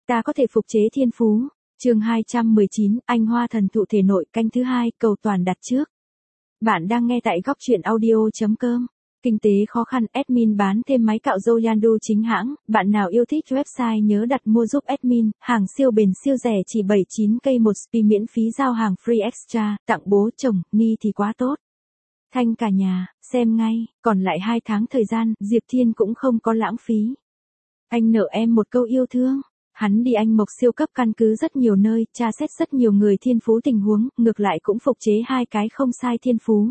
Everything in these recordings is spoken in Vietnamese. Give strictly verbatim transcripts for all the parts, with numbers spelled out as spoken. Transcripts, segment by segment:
ta có thể phục chế thiên phú. Chương hai trăm mười chín, anh hoa thần thụ thể nội, canh thứ hai, cầu toàn đặt trước. Bạn đang nghe tại góc truyện audio chấm com. Kinh tế khó khăn, admin bán thêm máy cạo râu Yandu chính hãng, bạn nào yêu thích website nhớ đặt mua giúp admin, hàng siêu bền siêu rẻ chỉ bảy mươi chín k một spi miễn phí giao hàng free extra, tặng bố chồng, ni thì quá tốt. Thanh cả nhà, xem ngay, còn lại hai tháng thời gian, Diệp Thiên cũng không có lãng phí. Anh nợ em một câu yêu thương. Hắn đi Anh Mộc siêu cấp căn cứ rất nhiều nơi, tra xét rất nhiều người thiên phú tình huống, ngược lại cũng phục chế hai cái không sai thiên phú.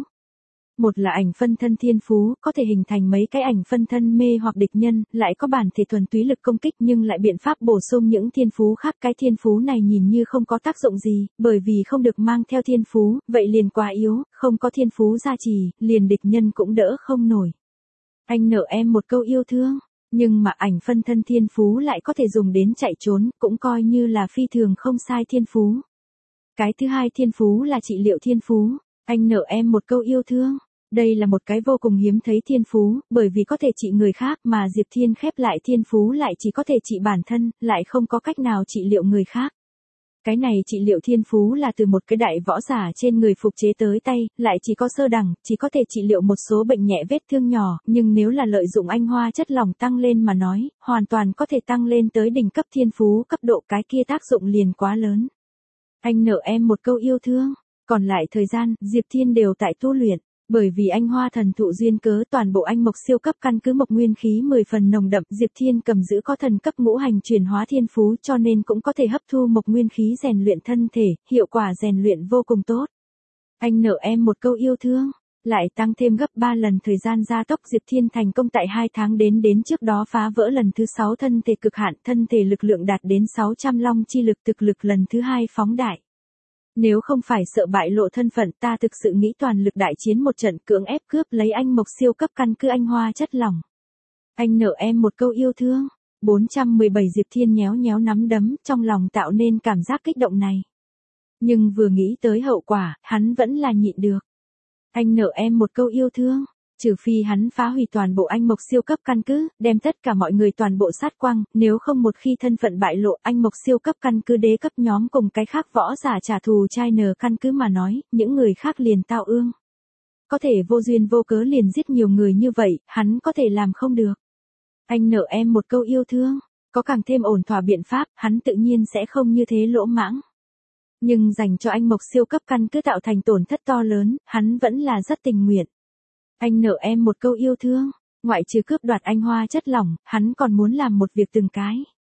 Một là ảnh phân thân thiên phú, có thể hình thành mấy cái ảnh phân thân mê hoặc địch nhân, lại có bản thể thuần túy lực công kích nhưng lại biện pháp bổ sung những thiên phú khác. Cái thiên phú này nhìn như không có tác dụng gì, bởi vì không được mang theo thiên phú, vậy liền quá yếu, không có thiên phú gia trì, liền địch nhân cũng đỡ không nổi. Anh nợ em một câu yêu thương. Nhưng mà ảnh phân thân thiên phú lại có thể dùng đến chạy trốn, cũng coi như là phi thường không sai thiên phú. Cái thứ hai thiên phú là trị liệu thiên phú. Anh nợ em một câu yêu thương. Đây là một cái vô cùng hiếm thấy thiên phú, bởi vì có thể trị người khác mà Diệp Thiên khép lại thiên phú lại chỉ có thể trị bản thân, lại không có cách nào trị liệu người khác. Cái này trị liệu thiên phú là từ một cái đại võ giả trên người phục chế tới tay, lại chỉ có sơ đẳng, chỉ có thể trị liệu một số bệnh nhẹ vết thương nhỏ, nhưng nếu là lợi dụng anh hoa chất lỏng tăng lên mà nói, hoàn toàn có thể tăng lên tới đỉnh cấp thiên phú cấp độ, cái kia tác dụng liền quá lớn. Anh nợ em một câu yêu thương, còn lại thời gian, Diệp Thiên đều tại tu luyện. Bởi vì anh hoa thần thụ duyên cớ toàn bộ anh mộc siêu cấp căn cứ mộc nguyên khí mười phần nồng đậm, Diệp Thiên cầm giữ có thần cấp ngũ hành chuyển hóa thiên phú cho nên cũng có thể hấp thu mộc nguyên khí rèn luyện thân thể, hiệu quả rèn luyện vô cùng tốt. Anh nợ em một câu yêu thương, lại tăng thêm gấp ba lần thời gian gia tốc. Diệp Thiên thành công tại hai tháng đến đến trước đó phá vỡ lần thứ sáu thân thể cực hạn, thân thể lực lượng đạt đến sáu trăm long chi lực, thực lực lần thứ hai phóng đại. Nếu không phải sợ bại lộ thân phận, ta thực sự nghĩ toàn lực đại chiến một trận, cưỡng ép cướp lấy anh mộc siêu cấp căn cứ anh hoa chất lỏng. Anh nợ em một câu yêu thương. bốn trăm mười bảy Diệp Thiên nhéo nhéo nắm đấm, trong lòng tạo nên cảm giác kích động này. Nhưng vừa nghĩ tới hậu quả, hắn vẫn là nhịn được. Anh nợ em một câu yêu thương. Trừ phi hắn phá hủy toàn bộ anh mộc siêu cấp căn cứ, đem tất cả mọi người toàn bộ sát quang, nếu không một khi thân phận bại lộ, anh mộc siêu cấp căn cứ đế cấp nhóm cùng cái khác võ giả trả thù trai nờ căn cứ mà nói, những người khác liền tao ương. Có thể vô duyên vô cớ liền giết nhiều người như vậy, hắn có thể làm không được. Anh nợ em một câu yêu thương, có càng thêm ổn thỏa biện pháp, hắn tự nhiên sẽ không như thế lỗ mãng. Nhưng dành cho anh mộc siêu cấp căn cứ tạo thành tổn thất to lớn, hắn vẫn là rất tình nguyện. Anh nợ em một câu yêu thương, ngoại trừ cướp đoạt anh hoa chất lỏng, hắn còn muốn làm một việc từng cái.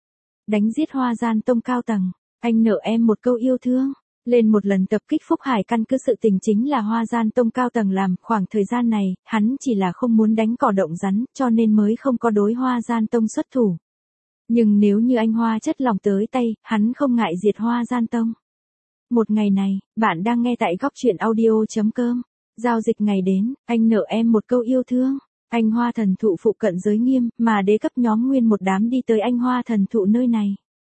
Đánh giết Hoa Gian Tông cao tầng, anh nợ em một câu yêu thương, lên một lần tập kích Phúc Hải căn cứ sự tình chính là Hoa Gian Tông cao tầng làm, khoảng thời gian này, hắn chỉ là không muốn đánh cỏ động rắn, cho nên mới không có đối Hoa Gian Tông xuất thủ. Nhưng nếu như anh hoa chất lỏng tới tay, hắn không ngại diệt Hoa Gian Tông. Một ngày này, bạn đang nghe tại góc truyện audio chấm com. Giao dịch ngày đến, anh nợ em một câu yêu thương. Anh hoa thần thụ phụ cận giới nghiêm, mà đế cấp nhóm nguyên một đám đi tới anh hoa thần thụ nơi này.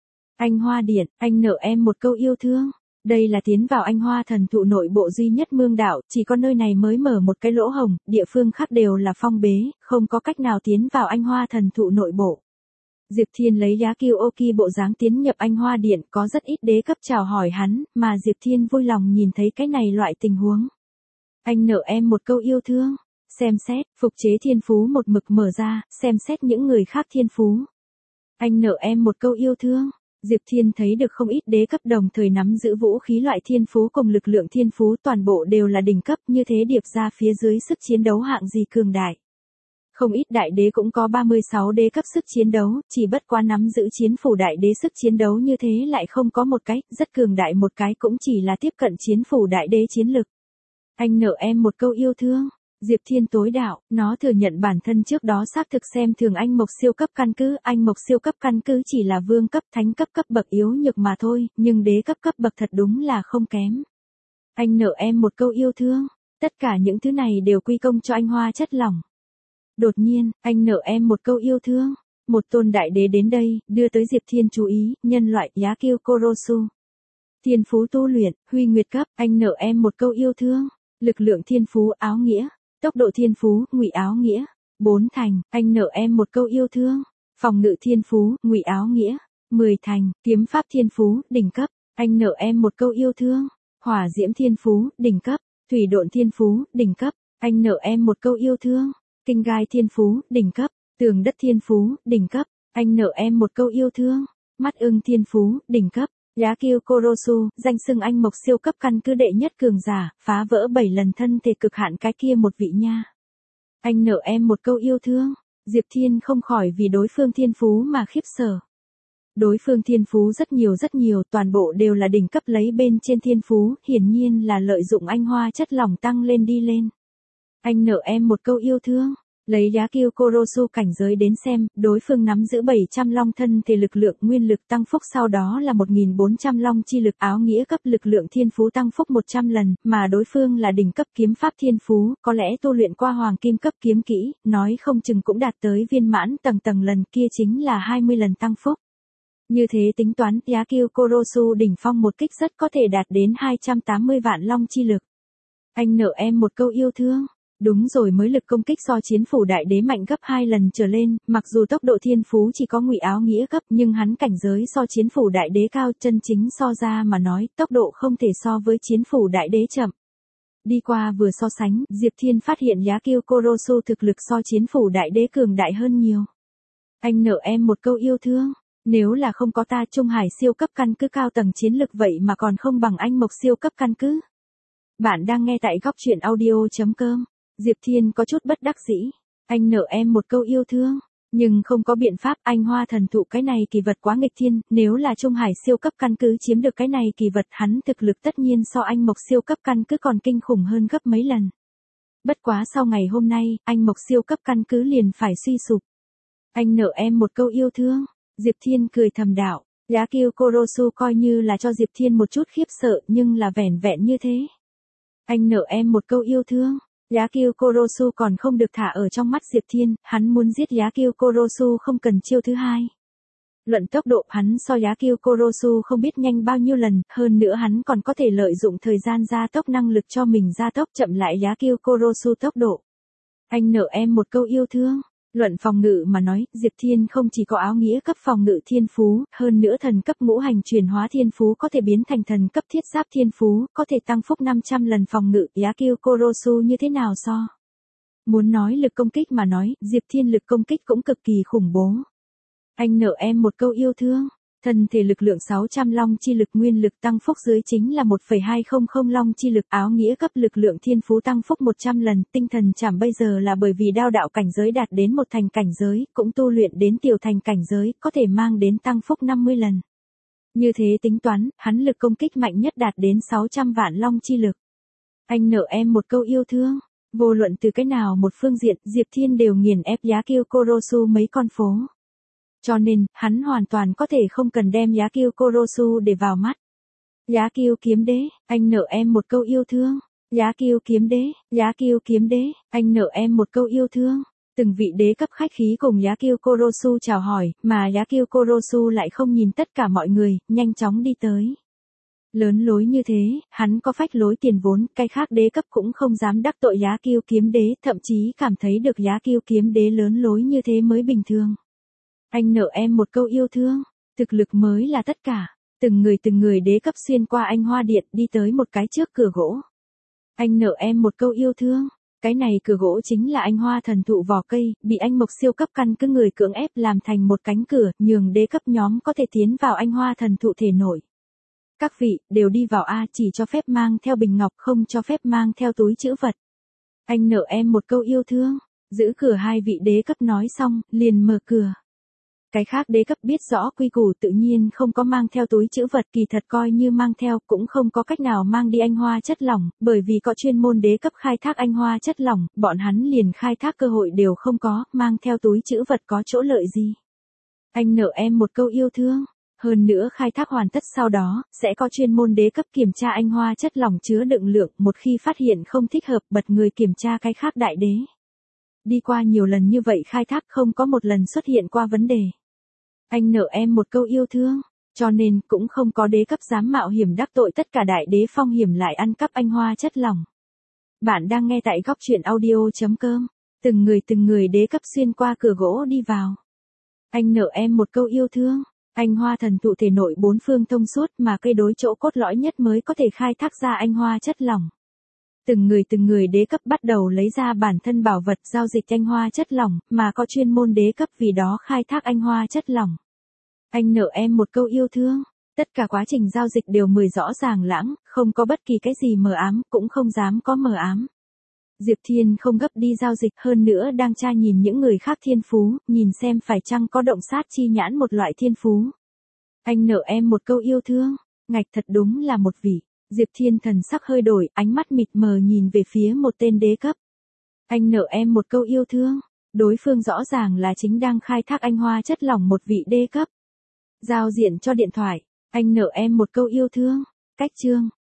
Anh hoa điện, anh nợ em một câu yêu thương. Đây là tiến vào anh hoa thần thụ nội bộ duy nhất mương đạo, chỉ có nơi này mới mở một cái lỗ hồng, địa phương khác đều là phong bế, không có cách nào tiến vào anh hoa thần thụ nội bộ. Diệp Thiên lấy giá kiêu ô kỳ bộ dáng tiến nhập anh hoa điện, có rất ít đế cấp chào hỏi hắn, mà Diệp Thiên vui lòng nhìn thấy cái này loại tình huống. Anh nợ em một câu yêu thương, xem xét, phục chế thiên phú một mực mở ra, xem xét những người khác thiên phú. Anh nợ em một câu yêu thương, Diệp Thiên thấy được không ít đế cấp đồng thời nắm giữ vũ khí loại thiên phú cùng lực lượng thiên phú toàn bộ đều là đỉnh cấp, như thế điệp ra phía dưới sức chiến đấu hạng gì cường đại. Không ít đại đế cũng có ba mươi sáu đế cấp sức chiến đấu, chỉ bất quá nắm giữ chiến phủ đại đế sức chiến đấu như thế lại không có một cái, rất cường đại một cái cũng chỉ là tiếp cận chiến phủ đại đế chiến lực. Anh nợ em một câu yêu thương. Diệp Thiên tối đạo, nó thừa nhận bản thân trước đó xác thực xem thường anh mộc siêu cấp căn cứ, anh mộc siêu cấp căn cứ chỉ là vương cấp thánh cấp cấp bậc yếu nhược mà thôi, nhưng đế cấp cấp bậc thật đúng là không kém. Anh nợ em một câu yêu thương, tất cả những thứ này đều quy công cho anh hoa chất lỏng. Đột nhiên, anh nợ em một câu yêu thương, một tôn đại đế đến đây, đưa tới Diệp Thiên chú ý, nhân loại Giá Kiêu Korosu. Thiên phú tu luyện, huy nguyệt cấp, anh nợ em một câu yêu thương. Lực lượng thiên phú áo nghĩa, tốc độ thiên phú, ngụy áo nghĩa, bốn thành, anh nợ em một câu yêu thương. Phòng ngự thiên phú, ngụy áo nghĩa, Mười thành, kiếm pháp thiên phú, đỉnh cấp. Anh nợ em một câu yêu thương. Hỏa diễm thiên phú, đỉnh cấp. Thủy độn thiên phú, đỉnh cấp. Anh nợ em một câu yêu thương. Kinh gai thiên phú, đỉnh cấp. Tường đất thiên phú, đỉnh cấp. Anh nợ em một câu yêu thương. Mắt ưng thiên phú, đỉnh cấp. Giá kiêu Korosu, danh xưng anh mộc siêu cấp căn cứ đệ nhất cường giả, phá vỡ bảy lần thân thể cực hạn cái kia một vị nha. Anh nợ em một câu yêu thương. Diệp Thiên không khỏi vì đối phương thiên phú mà khiếp sợ. Đối phương thiên phú rất nhiều rất nhiều, toàn bộ đều là đỉnh cấp lấy bên trên thiên phú, hiển nhiên là lợi dụng anh hoa chất lỏng tăng lên đi lên. Anh nợ em một câu yêu thương. Lấy giá kiêu Korosu cảnh giới đến xem, đối phương nắm giữ bảy trăm long thân thể lực lượng nguyên lực tăng phúc, sau đó là một nghìn bốn trăm long chi lực áo nghĩa cấp lực lượng thiên phú tăng phúc một trăm lần, mà đối phương là đỉnh cấp kiếm pháp thiên phú, có lẽ tu luyện qua hoàng kim cấp kiếm kỹ, nói không chừng cũng đạt tới viên mãn tầng tầng lần kia chính là hai mươi lần tăng phúc. Như thế tính toán, giá kiêu Korosu đỉnh phong một kích rất có thể đạt đến hai trăm tám mươi vạn long chi lực. Anh nợ em một câu yêu thương. Đúng rồi, mới lực công kích so chiến phủ đại đế mạnh gấp hai lần trở lên, mặc dù tốc độ thiên phú chỉ có ngụy áo nghĩa cấp, nhưng hắn cảnh giới so chiến phủ đại đế cao, chân chính so ra mà nói, tốc độ không thể so với chiến phủ đại đế chậm. Đi qua vừa so sánh, Diệp Thiên phát hiện giá kiêu Korosu thực lực so chiến phủ đại đế cường đại hơn nhiều. Anh nợ em một câu yêu thương. Nếu là không có ta, Trung Hải siêu cấp căn cứ cao tầng chiến lực vậy mà còn không bằng anh mộc siêu cấp căn cứ. Bạn đang nghe tại góc truyện audio chấm com. Diệp Thiên có chút bất đắc dĩ. Anh nợ em một câu yêu thương. Nhưng không có biện pháp, anh hoa thần thụ cái này kỳ vật quá nghịch thiên, nếu là Trung Hải siêu cấp căn cứ chiếm được cái này kỳ vật, hắn thực lực tất nhiên so anh mộc siêu cấp căn cứ còn kinh khủng hơn gấp mấy lần. Bất quá sau ngày hôm nay, anh mộc siêu cấp căn cứ liền phải suy sụp. Anh nợ em một câu yêu thương. Diệp Thiên cười thầm đạo. Giá kiêu Korosu coi như là cho Diệp Thiên một chút khiếp sợ, nhưng là vẻn vẹn như thế. Anh nợ em một câu yêu thương. Giá kiêu Korosu còn không được thả ở trong mắt Diệp Thiên, hắn muốn giết giá kiêu Korosu không cần chiêu thứ hai. Luận tốc độ, hắn so giá kiêu Korosu không biết nhanh bao nhiêu lần, hơn nữa hắn còn có thể lợi dụng thời gian gia tốc năng lực cho mình gia tốc chậm lại giá kiêu Korosu tốc độ. Anh nợ em một câu yêu thương. Luận phòng ngự mà nói, Diệp Thiên không chỉ có áo nghĩa cấp phòng ngự thiên phú, hơn nữa thần cấp ngũ hành chuyển hóa thiên phú có thể biến thành thần cấp thiết giáp thiên phú, có thể tăng phúc năm trăm lần phòng ngự, giá kiêu Korosu như thế nào so? Muốn nói lực công kích mà nói, Diệp Thiên lực công kích cũng cực kỳ khủng bố. Anh nợ em một câu yêu thương. Thân thể lực lượng sáu trăm long chi lực nguyên lực tăng phúc dưới chính là một phẩy hai không không long chi lực áo nghĩa cấp lực lượng thiên phú tăng phúc một trăm lần, tinh thần chảm bây giờ là bởi vì đao đạo cảnh giới đạt đến một thành cảnh giới, cũng tu luyện đến tiểu thành cảnh giới, có thể mang đến tăng phúc năm mươi lần. Như thế tính toán, hắn lực công kích mạnh nhất đạt đến sáu trăm vạn long chi lực. Anh nợ em một câu yêu thương. Vô luận từ cái nào một phương diện, Diệp Thiên đều nghiền ép giá kiêu Korosu mấy con phố. Cho nên, hắn hoàn toàn có thể không cần đem giá kiêu Korosu để vào mắt. Giá kiêu kiếm đế, anh nợ em một câu yêu thương. Giá kiêu kiếm đế, giá kiêu kiếm đế, anh nợ em một câu yêu thương. Từng vị đế cấp khách khí cùng giá kiêu Korosu chào hỏi, mà giá kiêu Korosu lại không nhìn tất cả mọi người, nhanh chóng đi tới. Lớn lối như thế, hắn có phách lối tiền vốn, cái khác đế cấp cũng không dám đắc tội giá kiêu kiếm đế, thậm chí cảm thấy được giá kiêu kiếm đế lớn lối như thế mới bình thường. Anh nợ em một câu yêu thương. Thực lực mới là tất cả. Từng người từng người đế cấp xuyên qua anh hoa điện đi tới một cái trước cửa gỗ. Anh nợ em một câu yêu thương. Cái này cửa gỗ chính là anh hoa thần thụ vỏ cây, bị anh mộc siêu cấp căn cứ người cưỡng ép làm thành một cánh cửa, nhường đế cấp nhóm có thể tiến vào anh hoa thần thụ thể nổi. Các vị, đều đi vào A, chỉ cho phép mang theo bình ngọc, không cho phép mang theo túi trữ vật. Anh nợ em một câu yêu thương. Giữ cửa hai vị đế cấp nói xong, liền mở cửa. Cái khác đế cấp biết rõ quy củ tự nhiên không có mang theo túi trữ vật, kỳ thật coi như mang theo cũng không có cách nào mang đi anh hoa chất lỏng, bởi vì có chuyên môn đế cấp khai thác anh hoa chất lỏng, bọn hắn liền khai thác cơ hội đều không có, mang theo túi trữ vật có chỗ lợi gì. Anh nợ em một câu yêu thương. Hơn nữa khai thác hoàn tất sau đó, sẽ có chuyên môn đế cấp kiểm tra anh hoa chất lỏng chứa đựng lượng, một khi phát hiện không thích hợp bật người kiểm tra cái khác đại đế. Đi qua nhiều lần như vậy khai thác không có một lần xuất hiện qua vấn đề. Anh nợ em một câu yêu thương, cho nên cũng không có đế cấp dám mạo hiểm đắc tội tất cả đại đế phong hiểm lại ăn cắp anh hoa chất lỏng. Bạn đang nghe tại góc truyện audio chấm com. Từng người từng người đế cấp xuyên qua cửa gỗ đi vào. Anh nợ em một câu yêu thương. Anh hoa thần thụ thể nội bốn phương thông suốt mà cây đối chỗ cốt lõi nhất mới có thể khai thác ra anh hoa chất lỏng. Từng người từng người đế cấp bắt đầu lấy ra bản thân bảo vật giao dịch anh hoa chất lỏng, mà có chuyên môn đế cấp vì đó khai thác anh hoa chất lỏng. Anh nợ em một câu yêu thương. Tất cả quá trình giao dịch đều mười rõ ràng lãng, không có bất kỳ cái gì mờ ám, cũng không dám có mờ ám. Diệp Thiên không gấp đi giao dịch, hơn nữa đang tra nhìn những người khác thiên phú, nhìn xem phải chăng có động sát chi nhãn một loại thiên phú. Anh nợ em một câu yêu thương, ngạch thật đúng là một vị. Diệp Thiên thần sắc hơi đổi, ánh mắt mịt mờ nhìn về phía một tên đế cấp. Anh nợ em một câu yêu thương, đối phương rõ ràng là chính đang khai thác anh hoa chất lỏng một vị đế cấp. Giao diện cho điện thoại, anh nợ em một câu yêu thương, cách chương.